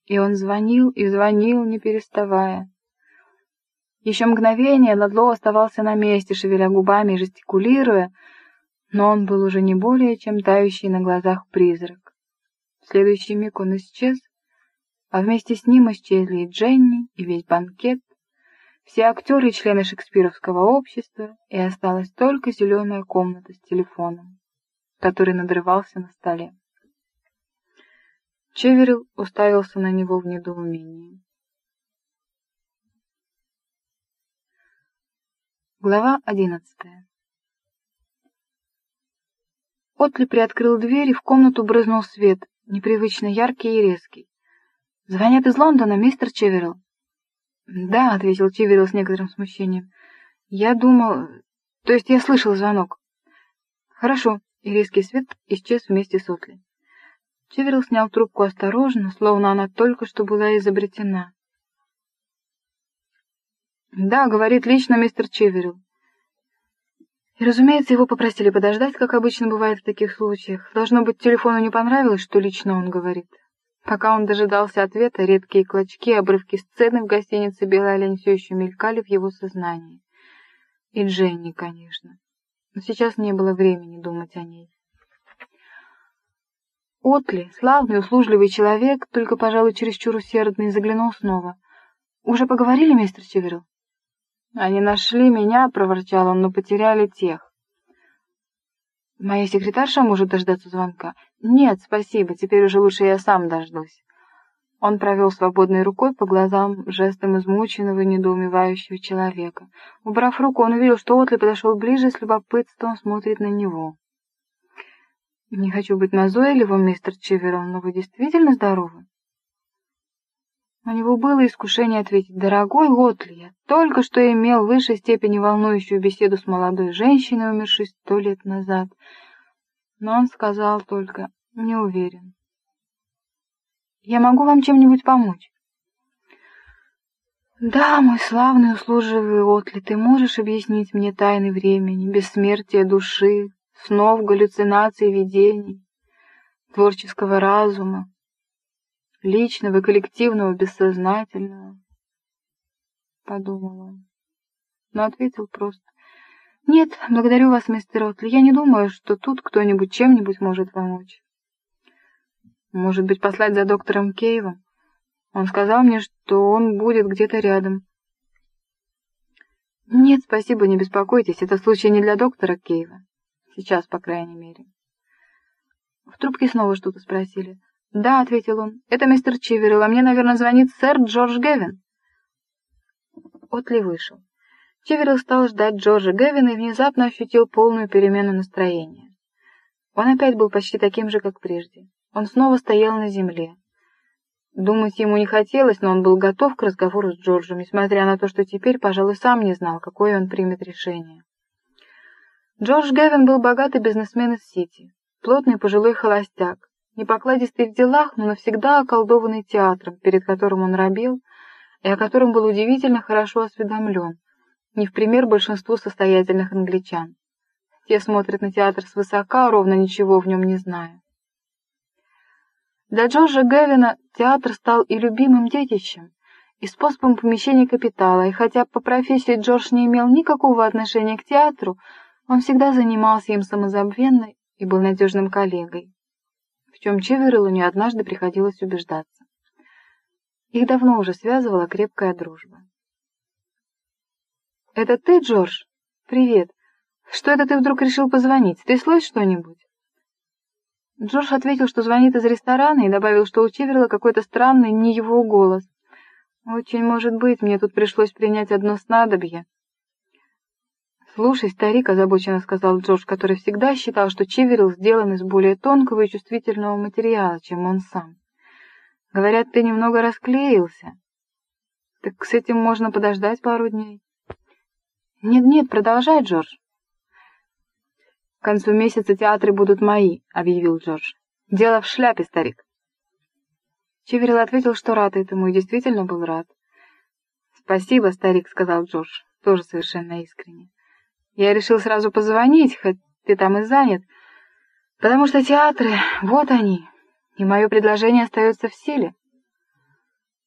И он звонил и звонил, не переставая. Еще мгновение Ладлоу оставался на месте, шевеля губами и жестикулируя, но он был уже не более чем тающий на глазах призрак. В следующий миг он исчез, а вместе с ним исчезли и Дженни, и весь банкет, все актеры и члены шекспировского общества, и осталась только зеленая комната с телефоном, который надрывался на столе. Чеверилл уставился на него в недоумении. Глава 11. Отли приоткрыл дверь, и в комнату брызнул свет, непривычно яркий и резкий. «Звонят из Лондона, мистер Чеверилл?» «Да», — ответил Чеверилл с некоторым смущением. «Я думал... То есть я слышал звонок». «Хорошо», — и резкий свет исчез вместе с Отли. Чеверилл снял трубку осторожно, словно она только что была изобретена. «Да, — говорит лично мистер Чеверилл». И, разумеется, его попросили подождать, как обычно бывает в таких случаях. Должно быть, телефону не понравилось, что лично он говорит. Пока он дожидался ответа, редкие клочки, обрывки сцены в гостинице «Белый олень» все еще мелькали в его сознании. И Дженни, конечно. Но сейчас не было времени думать о ней. Отли, славный, услужливый человек, только, пожалуй, чересчур усердный, заглянул снова. «Уже поговорили, мистер Чеверилл?» «Они нашли меня», — проворчал он, — «но потеряли тех». «Моя секретарша может дождаться звонка?» «Нет, спасибо, теперь уже лучше я сам дождусь». Он провел свободной рукой по глазам, жестом измученного и недоумевающего человека. Убрав руку, он увидел, что Отли подошел ближе, с любопытством смотрит на него. «Не хочу быть назойливым, мистер Чеверилл, но вы действительно здоровы?» У него было искушение ответить: «Дорогой Отли, я только что имел в высшей степени волнующую беседу с молодой женщиной, умершей 100 лет назад». Но он сказал только: «Не уверен». «Я могу вам чем-нибудь помочь?» «Да, мой славный услужливый Отли, ты можешь объяснить мне тайны времени, бессмертия души, снов, галлюцинаций, видений, творческого разума, личного и коллективного, бессознательного?» Подумал он, но ответил просто: «Нет, благодарю вас, мистер Отли, я не думаю, что тут кто-нибудь чем-нибудь может помочь». «Может быть, послать за доктором Кейвом? Он сказал мне, что он будет где-то рядом». «Нет, спасибо, не беспокойтесь, это случай не для доктора Кейва. Сейчас, по крайней мере». В трубке снова что-то спросили. «Да», — ответил он, — «это мистер Чеверилл, а мне, наверное, звонит сэр Джордж Гевин». Отли вышел. Чеверилл стал ждать Джорджа Гевина и внезапно ощутил полную перемену настроения. Он опять был почти таким же, как прежде. Он снова стоял на земле. Думать ему не хотелось, но он был готов к разговору с Джорджем, несмотря на то, что теперь, пожалуй, сам не знал, какое он примет решение. Джордж Гевин был богатый бизнесмен из Сити, плотный пожилой холостяк, непокладистый в делах, но навсегда околдованный театром, перед которым он робел, и о котором был удивительно хорошо осведомлен, не в пример большинству состоятельных англичан. Те смотрят на театр свысока, ровно ничего в нем не зная. Для Джорджа Гевина театр стал и любимым детищем, и способом помещения капитала, и хотя по профессии Джордж не имел никакого отношения к театру, он всегда занимался им самозабвенно и был надежным коллегой, в чем Чевериллу не однажды приходилось убеждаться. Их давно уже связывала крепкая дружба. «Это ты, Джордж? Привет. Что это ты вдруг решил позвонить? Стряслось что-нибудь?» Джордж ответил, что звонит из ресторана, и добавил, что у Чеверилла какой-то странный, не его голос. «Очень может быть, мне тут пришлось принять одно снадобье». «Слушай, старик», — озабоченно сказал Джордж, который всегда считал, что Чеверилл сделан из более тонкого и чувствительного материала, чем он сам. «Говорят, ты немного расклеился. Так с этим можно подождать пару дней». «Нет-нет, продолжай, Джордж». «К концу месяца театры будут мои», — объявил Джордж. «Дело в шляпе, старик». Чеверилл ответил, что рад этому, и действительно был рад. «Спасибо, старик», — сказал Джордж, тоже совершенно искренне. «Я решил сразу позвонить, хоть ты там и занят, потому что театры, вот они, и мое предложение остается в силе».